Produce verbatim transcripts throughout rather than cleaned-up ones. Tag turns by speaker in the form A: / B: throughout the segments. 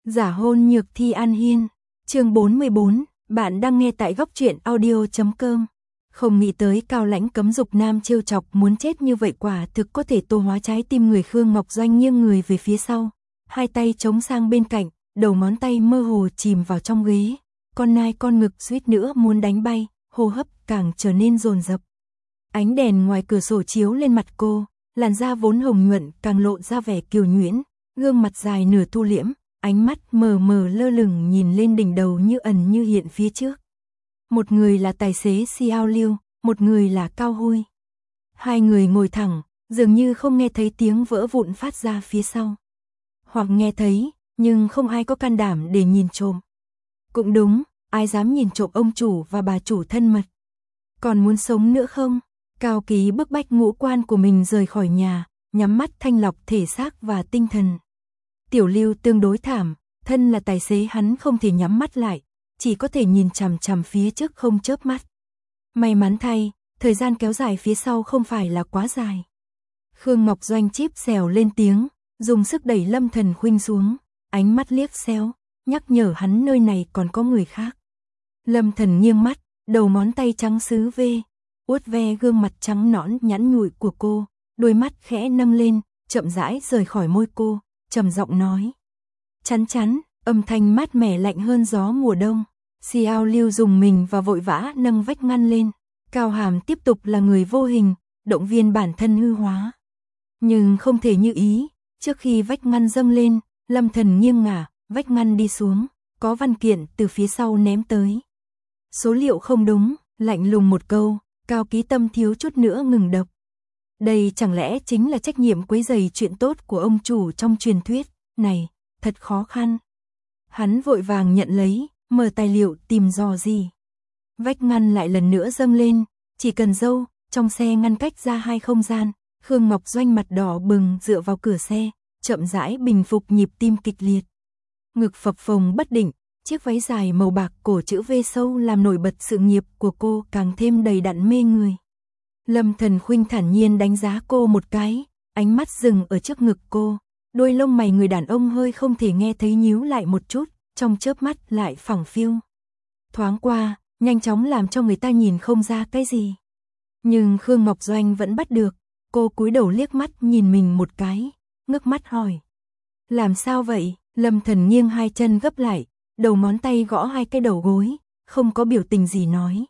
A: Giả hôn nhược thi An Hiên, chương bốn mươi bốn, bạn đang nghe tại góc truyện audio chấm com. Không nghĩ tới Cao Lãnh cấm dục nam trêu chọc muốn chết như vậy, quả thực có thể tô hóa trái tim người. Khương Ngọc Doanh nghiêng người về phía sau, hai tay chống sang bên cạnh, đầu ngón tay mơ hồ chìm vào trong ghế, con nai con ngực suýt nữa muốn đánh bay, hô hấp càng trở nên dồn dập. Ánh đèn ngoài cửa sổ chiếu lên mặt cô, làn da vốn hồng nhuận càng lộ ra vẻ kiều nhuyễn, gương mặt dài nửa thu liễm, ánh mắt mờ mờ lơ lửng nhìn lên đỉnh đầu như ẩn như hiện phía trước. Một người là tài xế Xiao Liêu, một người là Cao Huy. Hai người ngồi thẳng, dường như không nghe thấy tiếng vỡ vụn phát ra phía sau. Hoặc nghe thấy, nhưng không ai có can đảm để nhìn trộm. Cũng đúng, ai dám nhìn trộm ông chủ và bà chủ thân mật. Còn muốn sống nữa không? Cao Ký bức bách ngũ quan của mình rời khỏi nhà, nhắm mắt thanh lọc thể xác và tinh thần. Tiểu Lưu tương đối thảm, thân là tài xế hắn không thể nhắm mắt lại, chỉ có thể nhìn chằm chằm phía trước không chớp mắt. May mắn thay, thời gian kéo dài phía sau không phải là quá dài. Khương Ngọc Doanh chíp xèo lên tiếng, dùng sức đẩy Lâm Thần Khuynh xuống, ánh mắt liếc xéo, nhắc nhở hắn nơi này còn có người khác. Lâm Thần nghiêng mắt, đầu ngón tay trắng sứ vê, uốt ve gương mặt trắng nõn nhẵn nhụi của cô, đôi mắt khẽ nâng lên, chậm rãi rời khỏi môi cô, trầm giọng nói. Chắn chắn, âm thanh mát mẻ lạnh hơn gió mùa đông. Xiao Liêu dùng mình và vội vã nâng vách ngăn lên. Cao Hàm tiếp tục là người vô hình, động viên bản thân hư hóa. Nhưng không thể như ý, trước khi vách ngăn dâng lên, Lâm Thần nghiêng ngả, vách ngăn đi xuống, có văn kiện từ phía sau ném tới. Số liệu không đúng, lạnh lùng một câu, Cao Ký tâm thiếu chút nữa ngừng đập. Đây chẳng lẽ chính là trách nhiệm quấy rầy chuyện tốt của ông chủ trong truyền thuyết, này, thật khó khăn. Hắn vội vàng nhận lấy, mở tài liệu tìm dò gì. Vách ngăn lại lần nữa dâng lên, chỉ cần dâu, trong xe ngăn cách ra hai không gian. Khương Ngọc Doanh mặt đỏ bừng dựa vào cửa xe, chậm rãi bình phục nhịp tim kịch liệt. Ngực phập phồng bất định, chiếc váy dài màu bạc cổ chữ V sâu làm nổi bật sự nghiệp của cô càng thêm đầy đặn mê người. Lâm Thần Khuynh thản nhiên đánh giá cô một cái, ánh mắt dừng ở trước ngực cô, đôi lông mày người đàn ông hơi không thể nghe thấy nhíu lại một chút, trong chớp mắt lại phẳng phiu. Thoáng qua, nhanh chóng làm cho người ta nhìn không ra cái gì. Nhưng Khương Ngọc Doanh vẫn bắt được, cô cúi đầu liếc mắt nhìn mình một cái, ngước mắt hỏi. Làm sao vậy? Lâm Thần nghiêng hai chân gấp lại, đầu ngón tay gõ hai cái đầu gối, không có biểu tình gì nói.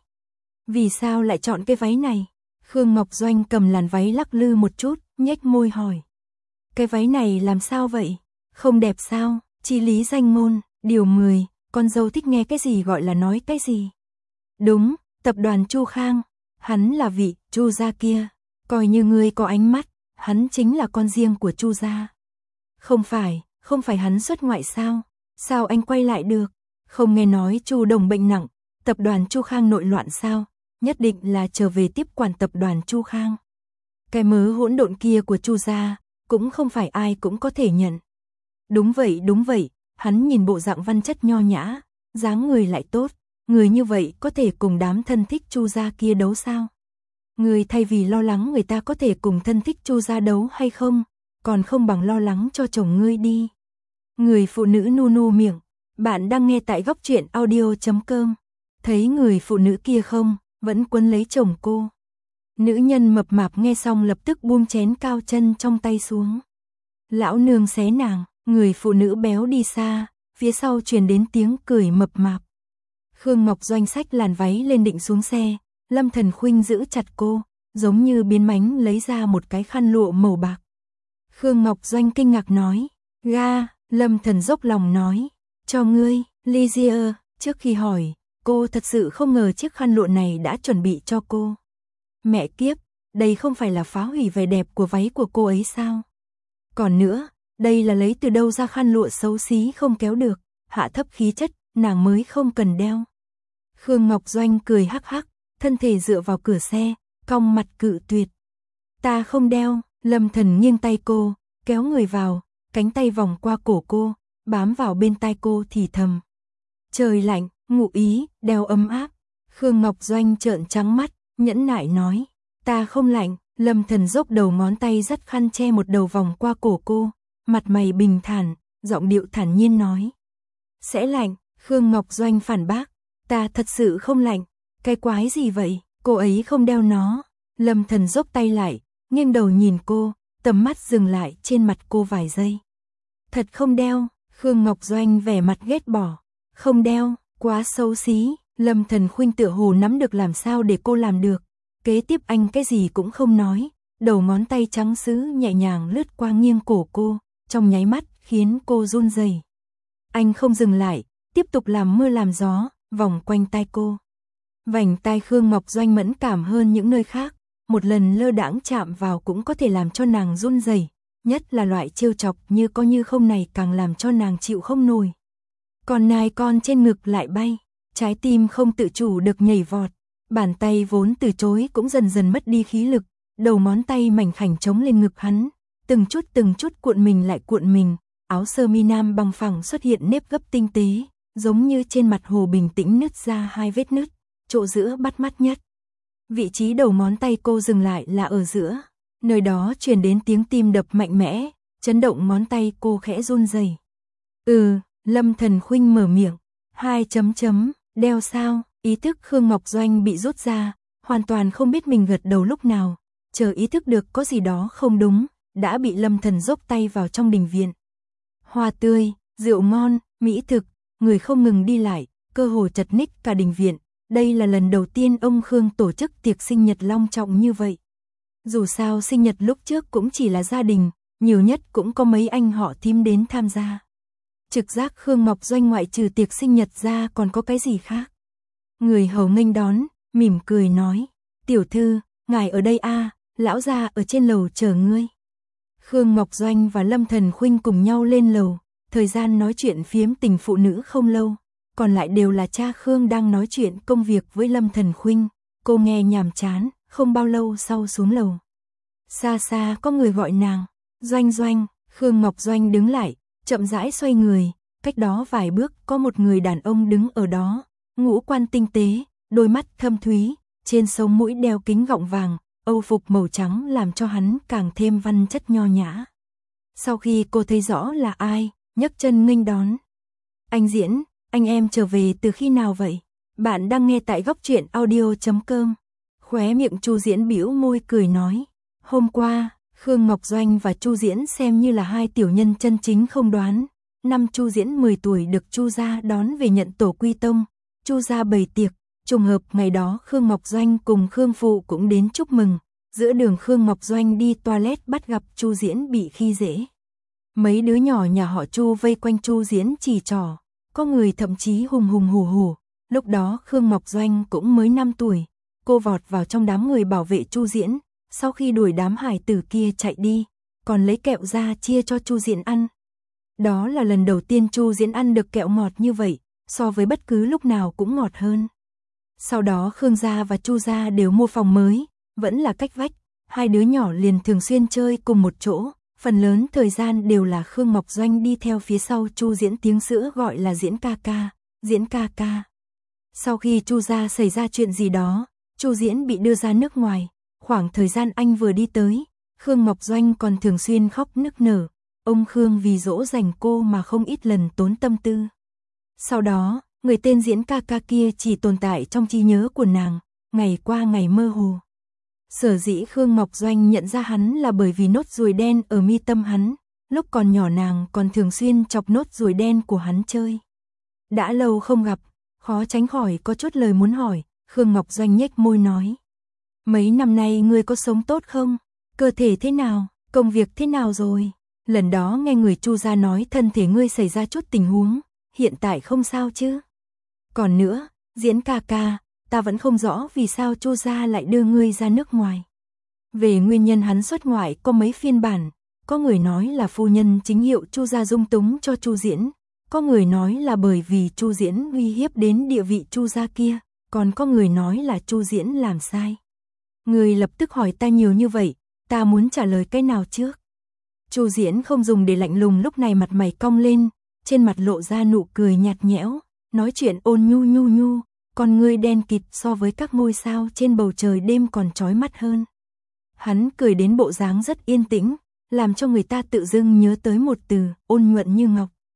A: Vì sao lại chọn cái váy này? Khương Ngọc Doanh cầm làn váy lắc lư một chút, nhếch môi hỏi. Cái váy này làm sao vậy? Không đẹp sao? Chí lý danh ngôn, điều mười, con dâu thích nghe cái gì gọi là nói cái gì. Đúng, tập đoàn Chu Khang, hắn là vị Chu gia kia, coi như ngươi có ánh mắt, hắn chính là con riêng của Chu gia. Không phải, không phải hắn xuất ngoại sao? Sao anh quay lại được? Không nghe nói Chu Đồng bệnh nặng, tập đoàn Chu Khang nội loạn sao? Nhất định là trở về tiếp quản tập đoàn Chu Khang. Cái mớ hỗn độn kia của Chu gia, cũng không phải ai cũng có thể nhận. Đúng vậy, đúng vậy, hắn nhìn bộ dạng văn chất nho nhã, dáng người lại tốt, người như vậy có thể cùng đám thân thích Chu gia kia đấu sao? Người thay vì lo lắng người ta có thể cùng thân thích Chu gia đấu hay không, còn không bằng lo lắng cho chồng ngươi đi. Người phụ nữ nu nu miệng, bạn đang nghe tại góc truyện audio chấm com. Thấy người phụ nữ kia không, vẫn quấn lấy chồng cô. Nữ nhân mập mạp nghe xong lập tức buông chén cao chân trong tay xuống. Lão nương xé nàng, người phụ nữ béo đi xa, phía sau truyền đến tiếng cười mập mạp. Khương Ngọc Doanh xách làn váy lên định xuống xe, Lâm Thần Khuynh giữ chặt cô, giống như biến mánh lấy ra một cái khăn lụa màu bạc. Khương Ngọc Doanh kinh ngạc nói, ga, Lâm Thần dốc lòng nói, cho ngươi, Lizier. Trước khi hỏi, cô thật sự không ngờ chiếc khăn lụa này đã chuẩn bị cho cô. Mẹ kiếp, đây không phải là phá hủy vẻ đẹp của váy của cô ấy sao? Còn nữa, đây là lấy từ đâu ra khăn lụa xấu xí không kéo được, hạ thấp khí chất, nàng mới không cần đeo. Khương Ngọc Doanh cười hắc hắc, thân thể dựa vào cửa xe, cong mặt cự tuyệt. Ta không đeo. Lâm Thần nghiêng tay cô, kéo người vào, cánh tay vòng qua cổ cô, bám vào bên tai cô thì thầm. Trời lạnh, ngụ ý, đeo ấm áp. Khương Ngọc Doanh trợn trắng mắt, nhẫn nại nói. Ta không lạnh. Lâm Thần dốc đầu ngón tay dắt khăn che một đầu vòng qua cổ cô, mặt mày bình thản, giọng điệu thản nhiên nói. Sẽ lạnh, Khương Ngọc Doanh phản bác. Ta thật sự không lạnh. Cái quái gì vậy, cô ấy không đeo nó. Lâm Thần dốc tay lại, nghiêng đầu nhìn cô, tầm mắt dừng lại trên mặt cô vài giây. Thật không đeo, Khương Ngọc Doanh vẻ mặt ghét bỏ. Không đeo, quá xấu xí. Lâm Thần Khuynh tựa hồ nắm được làm sao để cô làm được. Kế tiếp anh cái gì cũng không nói, đầu ngón tay trắng sứ nhẹ nhàng lướt qua nghiêng cổ cô, trong nháy mắt khiến cô run rẩy. Anh không dừng lại, tiếp tục làm mưa làm gió, vòng quanh tai cô. Vành tai Khương Ngọc Doanh mẫn cảm hơn những nơi khác, một lần lơ đãng chạm vào cũng có thể làm cho nàng run rẩy, nhất là loại trêu chọc như có như không này càng làm cho nàng chịu không nổi. Còn nai con trên ngực lại bay, trái tim không tự chủ được nhảy vọt, bàn tay vốn từ chối cũng dần dần mất đi khí lực, đầu ngón tay mảnh khảnh chống lên ngực hắn, từng chút từng chút cuộn mình lại cuộn mình, áo sơ mi nam bằng phẳng xuất hiện nếp gấp tinh tế, giống như trên mặt hồ bình tĩnh nứt ra hai vết nứt, chỗ giữa bắt mắt nhất. Vị trí đầu ngón tay cô dừng lại là ở giữa, nơi đó truyền đến tiếng tim đập mạnh mẽ, chấn động ngón tay cô khẽ run rẩy. Ừ, Lâm Thần Khuynh mở miệng, hai chấm chấm, đeo sao, ý thức Khương Ngọc Doanh bị rút ra, hoàn toàn không biết mình gật đầu lúc nào, chờ ý thức được có gì đó không đúng, đã bị Lâm Thần dốc tay vào trong đình viện. Hoa tươi, rượu ngon, mỹ thực, người không ngừng đi lại, cơ hồ chật ních cả đình viện. Đây là lần đầu tiên ông Khương tổ chức tiệc sinh nhật long trọng như vậy. Dù sao sinh nhật lúc trước cũng chỉ là gia đình, nhiều nhất cũng có mấy anh họ thím đến tham gia. Trực giác Khương Ngọc Doanh ngoại trừ tiệc sinh nhật ra còn có cái gì khác. Người hầu nghênh đón, mỉm cười nói, tiểu thư, ngài ở đây a, à, lão gia ở trên lầu chờ ngươi. Khương Ngọc Doanh và Lâm Thần Khuynh cùng nhau lên lầu, thời gian nói chuyện phiếm tình phụ nữ không lâu, còn lại đều là cha Khương đang nói chuyện công việc với Lâm Thần Khuynh, cô nghe nhàm chán, không bao lâu sau xuống lầu. Xa xa có người gọi nàng, Doanh Doanh, Khương Ngọc Doanh đứng lại, chậm rãi xoay người, cách đó vài bước có một người đàn ông đứng ở đó, ngũ quan tinh tế, đôi mắt thâm thúy, trên sống mũi đeo kính gọng vàng, âu phục màu trắng làm cho hắn càng thêm văn chất nho nhã. Sau khi cô thấy rõ là ai, nhấc chân nghênh đón. Anh Diễn, anh em trở về từ khi nào vậy? Bạn đang nghe tại góc truyện audio chấm com. Khóe miệng Chu Diễn bĩu môi cười nói. Hôm qua, Khương Ngọc Doanh và Chu Diễn xem như là hai tiểu nhân chân chính không đoán. Năm Chu Diễn mười tuổi được Chu gia đón về nhận tổ quy tông. Chu gia bày tiệc, trùng hợp ngày đó Khương Ngọc Doanh cùng Khương Phụ cũng đến chúc mừng. Giữa đường Khương Ngọc Doanh đi toilet bắt gặp Chu Diễn bị khi dễ. Mấy đứa nhỏ nhà họ Chu vây quanh Chu Diễn chỉ trỏ. Có người thậm chí hùng hùng hổ hổ. Lúc đó Khương Ngọc Doanh cũng mới năm tuổi. Cô vọt vào trong đám người bảo vệ Chu Diễn. Sau khi đuổi đám hải tử kia chạy đi, còn lấy kẹo ra chia cho Chu Diễn ăn. Đó là lần đầu tiên Chu Diễn ăn được kẹo ngọt như vậy, so với bất cứ lúc nào cũng ngọt hơn. Sau đó Khương gia và Chu gia đều mua phòng mới, vẫn là cách vách. Hai đứa nhỏ liền thường xuyên chơi cùng một chỗ. Phần lớn thời gian đều là Khương Ngọc Doanh đi theo phía sau Chu Diễn, tiếng sữa gọi là Diễn ca ca, Diễn ca ca. Sau khi Chu gia xảy ra chuyện gì đó, Chu Diễn bị đưa ra nước ngoài, khoảng thời gian anh vừa đi tới, Khương Ngọc Doanh còn thường xuyên khóc nức nở, ông Khương vì dỗ dành cô mà không ít lần tốn tâm tư. Sau đó, người tên Diễn ca ca kia chỉ tồn tại trong trí nhớ của nàng, ngày qua ngày mơ hồ. Sở dĩ Khương Ngọc Doanh nhận ra hắn là bởi vì nốt ruồi đen ở mi tâm hắn, lúc còn nhỏ nàng còn thường xuyên chọc nốt ruồi đen của hắn chơi. Đã lâu không gặp, khó tránh khỏi có chút lời muốn hỏi, Khương Ngọc Doanh nhếch môi nói. Mấy năm nay ngươi có sống tốt không? Cơ thể thế nào? Công việc thế nào rồi? Lần đó nghe người Chu gia nói thân thể ngươi xảy ra chút tình huống, hiện tại không sao chứ? Còn nữa, Diễn ca ca, ta vẫn không rõ vì sao Chu gia lại đưa ngươi ra nước ngoài. Về nguyên nhân hắn xuất ngoại có mấy phiên bản, có người nói là phu nhân chính hiệu Chu gia dung túng cho Chu Diễn, có người nói là bởi vì Chu Diễn uy hiếp đến địa vị Chu gia kia, còn có người nói là Chu Diễn làm sai. Ngươi lập tức hỏi ta nhiều như vậy, ta muốn trả lời cái nào trước? Chu Diễn không dùng để lạnh lùng, lúc này mặt mày cong lên, trên mặt lộ ra nụ cười nhạt nhẽo, nói chuyện ôn nhu nhu nhu, con ngươi đen kịt so với các ngôi sao trên bầu trời đêm còn chói mắt hơn. Hắn cười đến bộ dáng rất yên tĩnh, làm cho người ta tự dưng nhớ tới một từ, ôn nhuận như ngọc.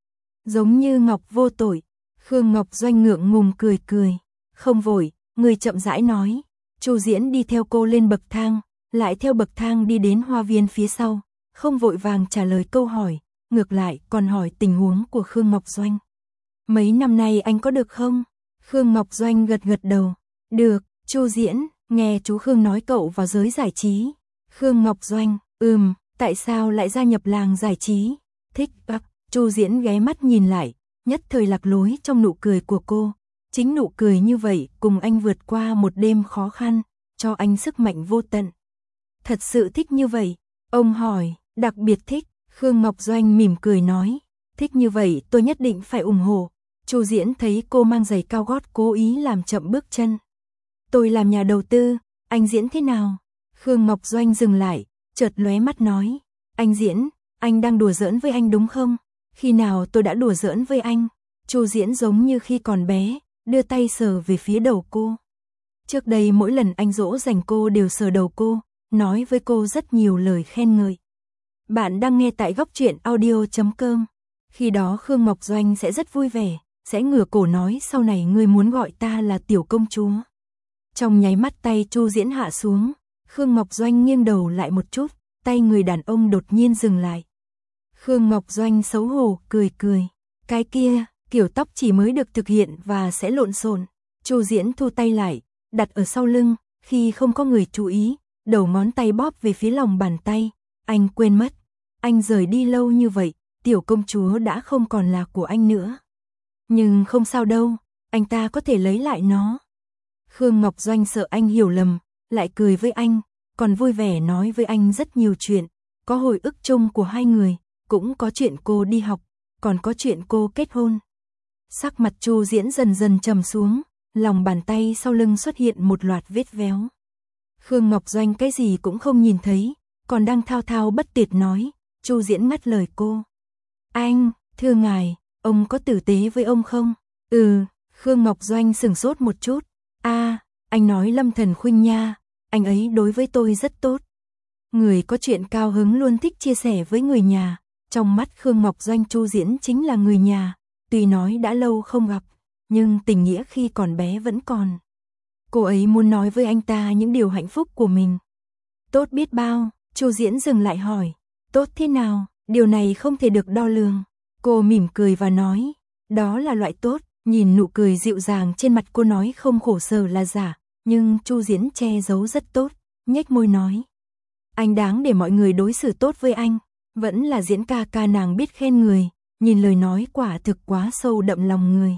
A: giống như ngọc vô tội. Khương Ngọc Doanh ngượng ngùng cười cười, không vội, người chậm rãi nói. Chu Diễn đi theo cô lên bậc thang, lại theo bậc thang đi đến hoa viên phía sau, không vội vàng trả lời câu hỏi, ngược lại còn hỏi tình huống của Khương Ngọc Doanh. Mấy năm nay anh có được không? Khương Ngọc Doanh gật gật đầu. Được. Chu Diễn, nghe chú Khương nói cậu vào giới giải trí. Khương Ngọc Doanh, ừm, tại sao lại gia nhập làng giải trí? Thích ấp. Chu Diễn ghé mắt nhìn lại, nhất thời lạc lối trong nụ cười của cô. Chính nụ cười như vậy cùng anh vượt qua một đêm khó khăn, cho anh sức mạnh vô tận. Thật sự thích như vậy? Ông hỏi. Đặc biệt thích. Khương Ngọc Doanh mỉm cười nói. Thích như vậy tôi nhất định phải ủng hộ. Chu Diễn thấy cô mang giày cao gót cố ý làm chậm bước chân. Tôi làm nhà đầu tư, anh diễn thế nào? Khương Ngọc Doanh dừng lại, chợt lóe mắt nói. Anh diễn, anh đang đùa giỡn với anh đúng không? Khi nào tôi đã đùa giỡn với anh? Chu Diễn giống như khi còn bé, đưa tay sờ về phía đầu cô. Trước đây mỗi lần anh dỗ dành cô đều sờ đầu cô, nói với cô rất nhiều lời khen ngợi. Bạn đang nghe tại góc truyện audio chấm com. Khi đó Khương Ngọc Doanh sẽ rất vui vẻ, sẽ ngửa cổ nói sau này ngươi muốn gọi ta là tiểu công chúa. Trong nháy mắt tay Chu Diễn hạ xuống, Khương Ngọc Doanh nghiêng đầu lại một chút, tay người đàn ông đột nhiên dừng lại. Khương Ngọc Doanh xấu hổ cười cười, cái kia, kiểu tóc chỉ mới được thực hiện và sẽ lộn xộn. Chu Diễn thu tay lại, đặt ở sau lưng, khi không có người chú ý, đầu ngón tay bóp về phía lòng bàn tay, anh quên mất, anh rời đi lâu như vậy, tiểu công chúa đã không còn là của anh nữa. Nhưng không sao đâu, anh ta có thể lấy lại nó. Khương Ngọc Doanh sợ anh hiểu lầm, lại cười với anh, còn vui vẻ nói với anh rất nhiều chuyện, có hồi ức chung của hai người, cũng có chuyện cô đi học, còn có chuyện cô kết hôn. Sắc mặt Chu Diễn dần dần trầm xuống, lòng bàn tay sau lưng xuất hiện một loạt vết véo. Khương Ngọc Doanh cái gì cũng không nhìn thấy, còn đang thao thao bất tuyệt nói, Chu Diễn ngắt lời cô. Anh, thưa ngài, ông có tử tế với ông không? Ừ, Khương Ngọc Doanh sửng sốt một chút. A, à, anh nói Lâm Thần Khuynh nha, anh ấy đối với tôi rất tốt. Người có chuyện cao hứng luôn thích chia sẻ với người nhà, trong mắt Khương Ngọc Doanh Chu Diễn chính là người nhà, tuy nói đã lâu không gặp, nhưng tình nghĩa khi còn bé vẫn còn. Cô ấy muốn nói với anh ta những điều hạnh phúc của mình. Tốt biết bao, Chu Diễn dừng lại hỏi, tốt thế nào, điều này không thể được đo lường. Cô mỉm cười và nói, đó là loại tốt. Nhìn nụ cười dịu dàng trên mặt cô nói không khổ sở là giả, nhưng Chu Diễn che giấu rất tốt, nhếch môi nói. Anh đáng để mọi người đối xử tốt với anh, vẫn là Diễn ca ca nàng biết khen người, nhìn lời nói quả thực quá sâu đậm lòng người.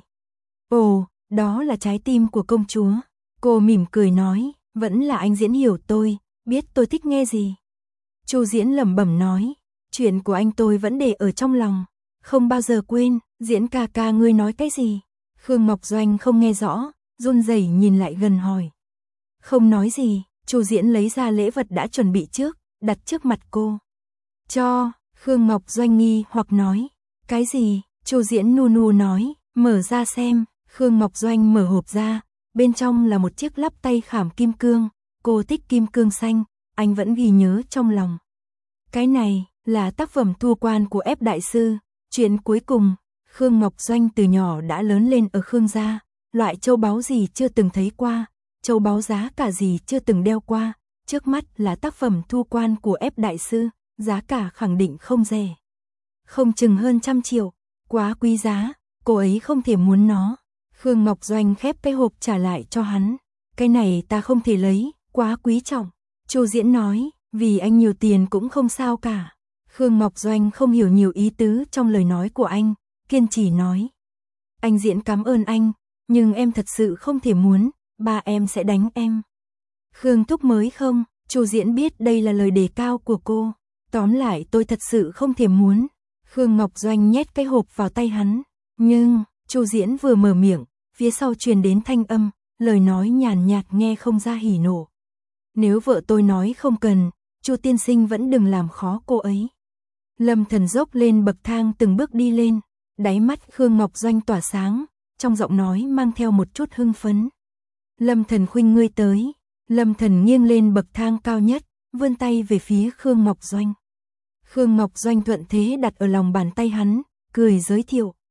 A: Ồ, đó là trái tim của công chúa. Cô mỉm cười nói, vẫn là anh Diễn hiểu tôi, biết tôi thích nghe gì. Chu Diễn lẩm bẩm nói, chuyện của anh tôi vẫn để ở trong lòng, không bao giờ quên. Diễn ca ca ngươi nói cái gì? Khương Ngọc Doanh không nghe rõ, run rẩy nhìn lại gần hỏi. Không nói gì, Chu Diễn lấy ra lễ vật đã chuẩn bị trước, đặt trước mặt cô. Cho, Khương Ngọc Doanh nghi hoặc nói. Cái gì? Chu Diễn nu nu nói, mở ra xem. Khương Ngọc Doanh mở hộp ra, bên trong là một chiếc lắp tay khảm kim cương, cô thích kim cương xanh, anh vẫn ghi nhớ trong lòng. Cái này là tác phẩm thu quan của ép đại sư, chuyện cuối cùng. Khương Ngọc Doanh từ nhỏ đã lớn lên ở Khương gia, loại châu báu gì chưa từng thấy qua, châu báu giá cả gì chưa từng đeo qua, trước mắt là tác phẩm thu quan của ép đại sư, giá cả khẳng định không rẻ. Không chừng hơn trăm triệu, quá quý giá, cô ấy không thể muốn nó. Khương Ngọc Doanh khép cái hộp trả lại cho hắn, cái này ta không thể lấy, quá quý trọng. Chu Diễn nói, vì anh nhiều tiền cũng không sao cả. Khương Ngọc Doanh không hiểu nhiều ý tứ trong lời nói của anh, kiên trì nói. Anh Diễn cảm ơn anh, nhưng em thật sự không thể muốn, ba em sẽ đánh em. Khương thúc mới không, Chu Diễn biết đây là lời đề cao của cô. Tóm lại tôi thật sự không thể muốn. Khương Ngọc Doanh nhét cái hộp vào tay hắn, nhưng Chu Diễn vừa mở miệng, phía sau truyền đến thanh âm, lời nói nhàn nhạt nghe không ra hỉ nộ. Nếu vợ tôi nói không cần, Chu tiên sinh vẫn đừng làm khó cô ấy. Lâm Thần dốc lên bậc thang từng bước đi lên, đáy mắt Khương Ngọc Doanh tỏa sáng, trong giọng nói mang theo một chút hưng phấn. Lâm Thần Khuynh ngươi tới. Lâm Thần nghiêng lên bậc thang cao nhất, vươn tay về phía Khương Ngọc Doanh. Khương Ngọc Doanh thuận thế đặt ở lòng bàn tay hắn, cười giới thiệu,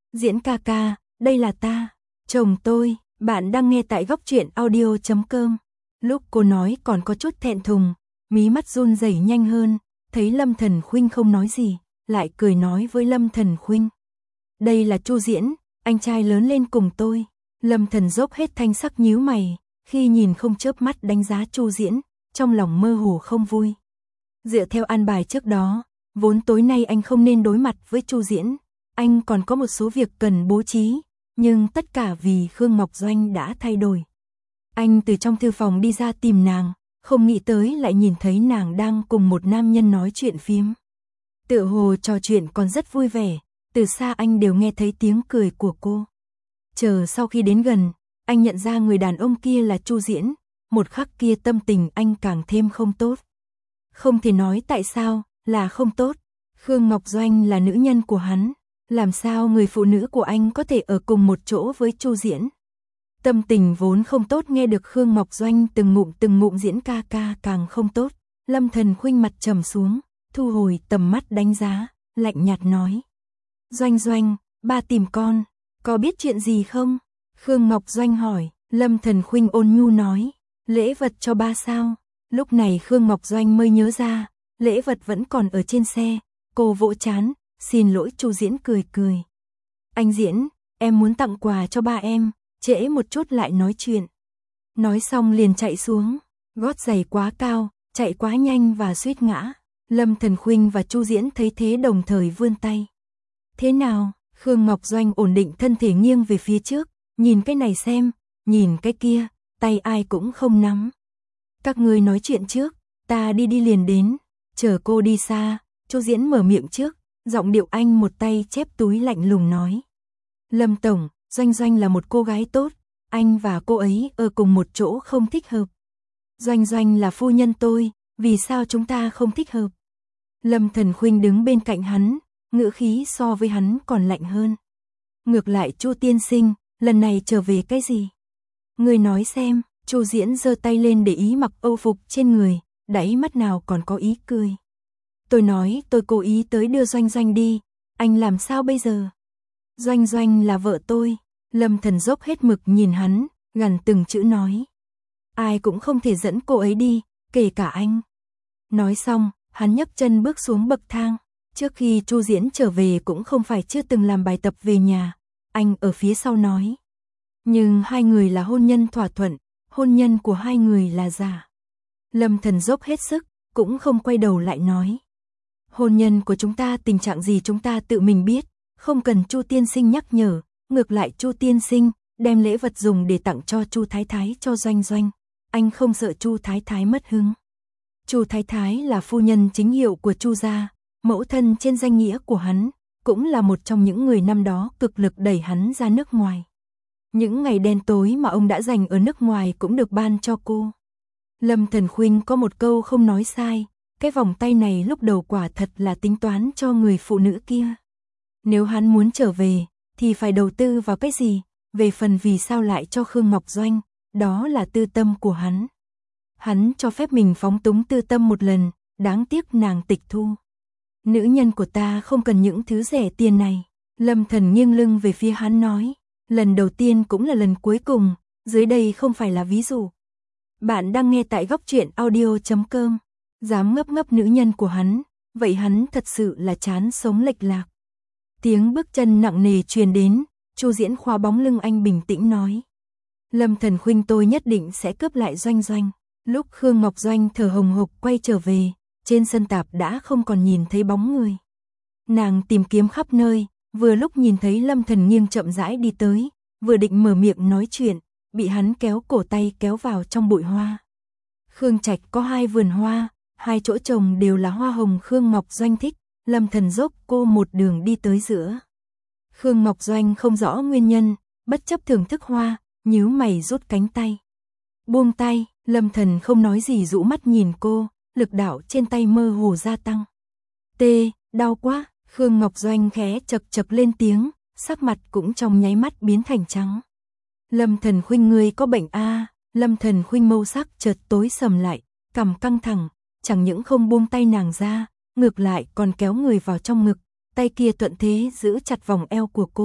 A: Diễn ca ca, đây là ta, chồng tôi, bạn đang nghe tại góc truyện audio chấm com. Lúc cô nói còn có chút thẹn thùng, mí mắt run rẩy nhanh hơn, thấy Lâm Thần Khuynh không nói gì, lại cười nói với Lâm Thần Khuynh. Đây là Chu Diễn, anh trai lớn lên cùng tôi. Lâm Thần dốc hết thanh sắc nhíu mày, khi nhìn không chớp mắt đánh giá Chu Diễn, trong lòng mơ hồ không vui. Dựa theo an bài trước đó, vốn tối nay anh không nên đối mặt với Chu Diễn, anh còn có một số việc cần bố trí, nhưng tất cả vì Khương Ngọc Doanh đã thay đổi. Anh từ trong thư phòng đi ra tìm nàng, không nghĩ tới lại nhìn thấy nàng đang cùng một nam nhân nói chuyện phiếm. Tựa hồ trò chuyện còn rất vui vẻ, từ xa anh đều nghe thấy tiếng cười của cô. Chờ sau khi đến gần, anh nhận ra người đàn ông kia là Chu Diễn, một khắc kia tâm tình anh càng thêm không tốt. Không thể nói tại sao, là không tốt. Khương Ngọc Doanh là nữ nhân của hắn, làm sao người phụ nữ của anh có thể ở cùng một chỗ với Chu Diễn. Tâm tình vốn không tốt nghe được Khương Ngọc Doanh từng ngụm từng ngụm diễn ca ca càng không tốt. Lâm Thần Khuynh mặt trầm xuống, thu hồi tầm mắt đánh giá, lạnh nhạt nói. Doanh Doanh, ba tìm con, có biết chuyện gì không? Khương Ngọc Doanh hỏi, Lâm Thần Khuynh ôn nhu nói, lễ vật cho ba sao? Lúc này Khương Ngọc Doanh mới nhớ ra, lễ vật vẫn còn ở trên xe, cô vỗ trán, xin lỗi. Chu Diễn cười cười. Anh Diễn, em muốn tặng quà cho ba em, trễ một chút lại nói chuyện. Nói xong liền chạy xuống, gót giày quá cao, chạy quá nhanh và suýt ngã. Lâm Thần Khuynh và Chu Diễn thấy thế đồng thời vươn tay. Thế nào? Khương Ngọc Doanh ổn định thân thể nghiêng về phía trước, nhìn cái này xem, nhìn cái kia, tay ai cũng không nắm. Các ngươi nói chuyện trước, ta đi đi liền đến. Chờ cô đi xa, Chu Diễn mở miệng trước, giọng điệu anh một tay chép túi lạnh lùng nói. Lâm Tổng, Doanh Doanh là một cô gái tốt, anh và cô ấy ở cùng một chỗ không thích hợp. Doanh Doanh là phu nhân tôi, vì sao chúng ta không thích hợp? Lâm Thần Khuynh đứng bên cạnh hắn, ngữ khí so với hắn còn lạnh hơn. Ngược lại Chu tiên sinh, lần này trở về cái gì? Người nói xem. Chu Diễn giơ tay lên để ý mặc âu phục trên người, đáy mắt nào còn có ý cười. Tôi nói tôi cố ý tới đưa Doanh Doanh đi, anh làm sao bây giờ? Doanh Doanh là vợ tôi. Lâm Thần dốc hết mực nhìn hắn, gằn từng chữ nói. Ai cũng không thể dẫn cô ấy đi, kể cả anh. Nói xong, hắn nhấc chân bước xuống bậc thang. Trước khi Chu Diễn trở về cũng không phải chưa từng làm bài tập về nhà. Anh ở phía sau nói. Nhưng hai người là hôn nhân thỏa thuận, hôn nhân của hai người là giả. Lâm Thần dốc hết sức, cũng không quay đầu lại nói. Hôn nhân của chúng ta tình trạng gì chúng ta tự mình biết, không cần Chu tiên sinh nhắc nhở. Ngược lại Chu tiên sinh đem lễ vật dùng để tặng cho Chu Thái Thái cho Doanh Doanh. Anh không sợ Chu Thái Thái mất hứng. Chu Thái Thái là phu nhân chính hiệu của Chu gia, mẫu thân trên danh nghĩa của hắn, cũng là một trong những người năm đó cực lực đẩy hắn ra nước ngoài. Những ngày đen tối mà ông đã dành ở nước ngoài cũng được ban cho cô. Lâm Thần Khuynh có một câu không nói sai, cái vòng tay này lúc đầu quả thật là tính toán cho người phụ nữ kia. Nếu hắn muốn trở về, thì phải đầu tư vào cái gì? Về phần vì sao lại cho Khương Ngọc Doanh, đó là tư tâm của hắn. Hắn cho phép mình phóng túng tư tâm một lần, đáng tiếc nàng tịch thu. Nữ nhân của ta không cần những thứ rẻ tiền này. Lâm Thần nghiêng lưng về phía hắn nói. Lần đầu tiên cũng là lần cuối cùng, dưới đây không phải là ví dụ. Bạn đang nghe tại góc truyện audio chấm com. Dám ngấp ngấp nữ nhân của hắn, vậy hắn thật sự là chán sống lệch lạc. Tiếng bước chân nặng nề truyền đến, Chu Diễn khóa bóng lưng anh bình tĩnh nói. Lâm Thần Khuynh tôi nhất định sẽ cướp lại Doanh Doanh. Lúc Khương Ngọc Doanh thở hồng hộc quay trở về, trên sân tạp đã không còn nhìn thấy bóng người. Nàng tìm kiếm khắp nơi, vừa lúc nhìn thấy Lâm Thần nghiêng chậm rãi đi tới, vừa định mở miệng nói chuyện, bị hắn kéo cổ tay kéo vào trong bụi hoa. Khương Trạch có hai vườn hoa, hai chỗ trồng đều là hoa hồng Khương Ngọc Doanh thích, Lâm Thần dốc cô một đường đi tới giữa. Khương Ngọc Doanh không rõ nguyên nhân, bất chấp thưởng thức hoa, nhíu mày rút cánh tay. Buông tay, Lâm Thần không nói gì dụ mắt nhìn cô, lực đạo trên tay mơ hồ gia tăng. Tê, đau quá, Khương Ngọc Doanh khẽ chật chật lên tiếng, sắc mặt cũng trong nháy mắt biến thành trắng. Lâm Thần Khuynh ngươi có bệnh a? À? Lâm Thần Khuynh mâu sắc chợt tối sầm lại, cằm căng thẳng, chẳng những không buông tay nàng ra, ngược lại còn kéo người vào trong ngực, tay kia thuận thế giữ chặt vòng eo của cô,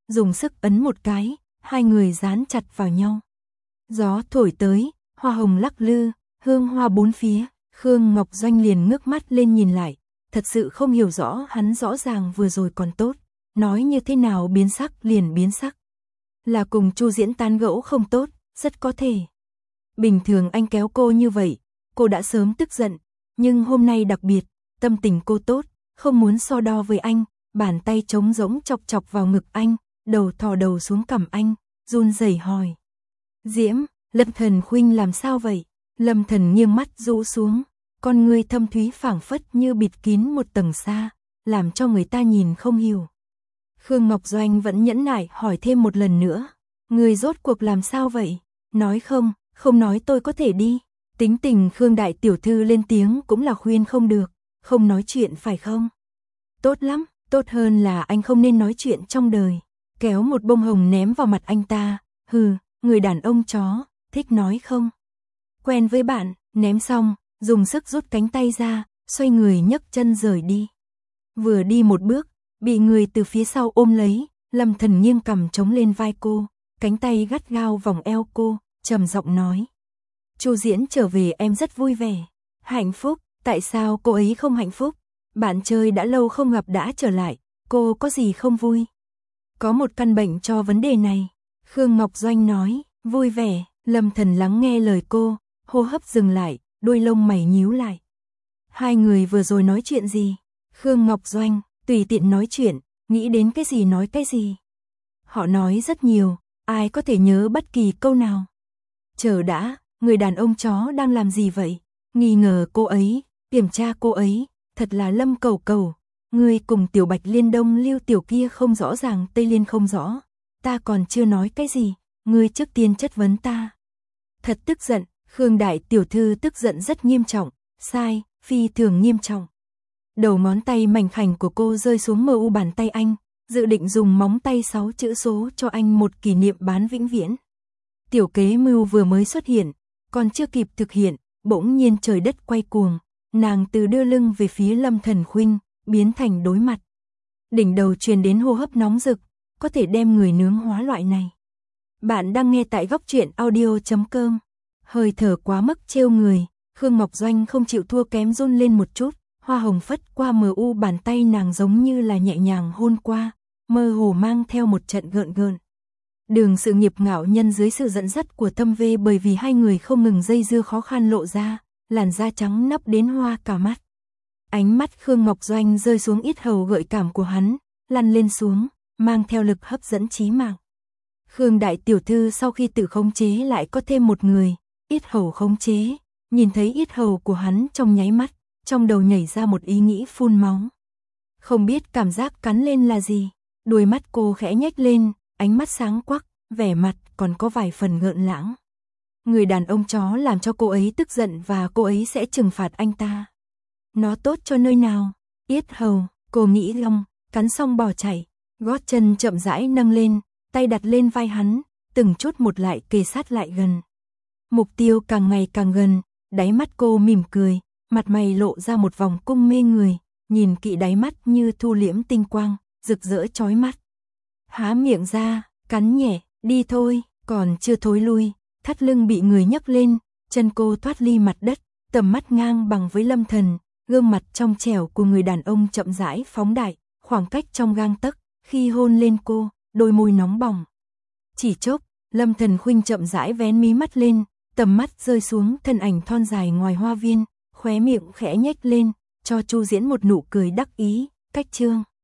A: dùng sức ấn một cái, hai người dán chặt vào nhau. Gió thổi tới, hoa hồng lắc lư, hương hoa bốn phía, Khương Ngọc Doanh liền ngước mắt lên nhìn lại, thật sự không hiểu rõ hắn rõ ràng vừa rồi còn tốt, nói như thế nào biến sắc liền biến sắc. Là cùng Chu Diễn tán gẫu không tốt, rất có thể. Bình thường anh kéo cô như vậy, cô đã sớm tức giận, nhưng hôm nay đặc biệt, tâm tình cô tốt, không muốn so đo với anh, bàn tay trống rỗng chọc chọc vào ngực anh, đầu thò đầu xuống cằm anh, run rẩy hỏi. Diễm, Lâm Thần Khuynh làm sao vậy? Lâm Thần nghiêng mắt rũ xuống, con ngươi thâm thúy phảng phất như bịt kín một tầng sa, làm cho người ta nhìn không hiểu. Khương Ngọc Doanh vẫn nhẫn nại hỏi thêm một lần nữa, người rốt cuộc làm sao vậy? Nói không, không nói tôi có thể đi. Tính tình Khương đại tiểu thư lên tiếng cũng là khuyên không được, không nói chuyện phải không? Tốt lắm, tốt hơn là anh không nên nói chuyện trong đời. Kéo một bông hồng ném vào mặt anh ta, hừ, người đàn ông chó, thích nói không? Quen với bạn, ném xong, dùng sức rút cánh tay ra, xoay người nhấc chân rời đi. Vừa đi một bước, bị người từ phía sau ôm lấy, Lâm Thần nghiêng cằm chống lên vai cô, cánh tay gắt gao vòng eo cô, trầm giọng nói. Chu Diễn trở về em rất vui vẻ, hạnh phúc, tại sao cô ấy không hạnh phúc? Bạn chơi đã lâu không gặp đã trở lại, cô có gì không vui? Có một căn bệnh cho vấn đề này. Khương Ngọc Doanh nói, vui vẻ, Lâm Thần lắng nghe lời cô, hô hấp dừng lại, đôi lông mày nhíu lại. Hai người vừa rồi nói chuyện gì? Khương Ngọc Doanh, tùy tiện nói chuyện, nghĩ đến cái gì nói cái gì. Họ nói rất nhiều, ai có thể nhớ bất kỳ câu nào. Chờ đã, người đàn ông chó đang làm gì vậy? Nghi ngờ cô ấy, kiểm tra cô ấy, thật là Lâm Cầu Cầu. Ngươi cùng Tiểu Bạch Liên Đông Lưu Tiểu kia không rõ ràng, Tây Liên không rõ. Ta còn chưa nói cái gì, ngươi trước tiên chất vấn ta. Thật tức giận, Khương đại tiểu thư tức giận rất nghiêm trọng, sai, phi thường nghiêm trọng. Đầu ngón tay mảnh khảnh của cô rơi xuống mờ u bàn tay anh, dự định dùng móng tay sáu chữ số cho anh một kỷ niệm bán vĩnh viễn. Tiểu kế mưu vừa mới xuất hiện, còn chưa kịp thực hiện, bỗng nhiên trời đất quay cuồng, nàng từ đưa lưng về phía Lâm Thần Khuynh, biến thành đối mặt. Đỉnh đầu truyền đến hô hấp nóng rực, có thể đem người nướng hóa loại này. Bạn đang nghe tại góc truyện audio chấm com. Hơi thở quá mức trêu người, Khương Ngọc Doanh không chịu thua kém run lên một chút, hoa hồng phất qua mờ u bàn tay nàng giống như là nhẹ nhàng hôn qua, mơ hồ mang theo một trận gợn gợn. Đường sự nghiệp ngạo nhân dưới sự dẫn dắt của Thâm Vê, bởi vì hai người không ngừng dây dưa khó khăn lộ ra, làn da trắng nắp đến hoa cả mắt. Ánh mắt Khương Ngọc Doanh rơi xuống yết hầu gợi cảm của hắn, lăn lên xuống, mang theo lực hấp dẫn chí mạng. Khương đại tiểu thư sau khi tự khống chế lại có thêm một người, yết hầu khống chế, nhìn thấy yết hầu của hắn trong nháy mắt, trong đầu nhảy ra một ý nghĩ phun máu. Không biết cảm giác cắn lên là gì, đuôi mắt cô khẽ nhếch lên, ánh mắt sáng quắc, vẻ mặt còn có vài phần gợn lãng. Người đàn ông chó làm cho cô ấy tức giận và cô ấy sẽ trừng phạt anh ta. Nó tốt cho nơi nào? Yết hầu, cô nghĩ long, cắn xong bỏ chạy, gót chân chậm rãi nâng lên, tay đặt lên vai hắn, từng chút một lại kề sát lại gần. Mục tiêu càng ngày càng gần, đáy mắt cô mỉm cười, mặt mày lộ ra một vòng cung mê người, nhìn kỹ đáy mắt như thu liễm tinh quang, rực rỡ chói mắt. Há miệng ra, cắn nhẹ, đi thôi, còn chưa thối lui, thắt lưng bị người nhấc lên, chân cô thoát ly mặt đất, tầm mắt ngang bằng với Lâm Thần, gương mặt trong trẻo của người đàn ông chậm rãi phóng đại, khoảng cách trong gang tấc, khi hôn lên cô, đôi môi nóng bỏng. Chỉ chốc, Lâm Thần Khuynh chậm rãi vén mí mắt lên, tầm mắt rơi xuống thân ảnh thon dài ngoài hoa viên, khóe miệng khẽ nhếch lên, cho Chu Diễn một nụ cười đắc ý, cách trương.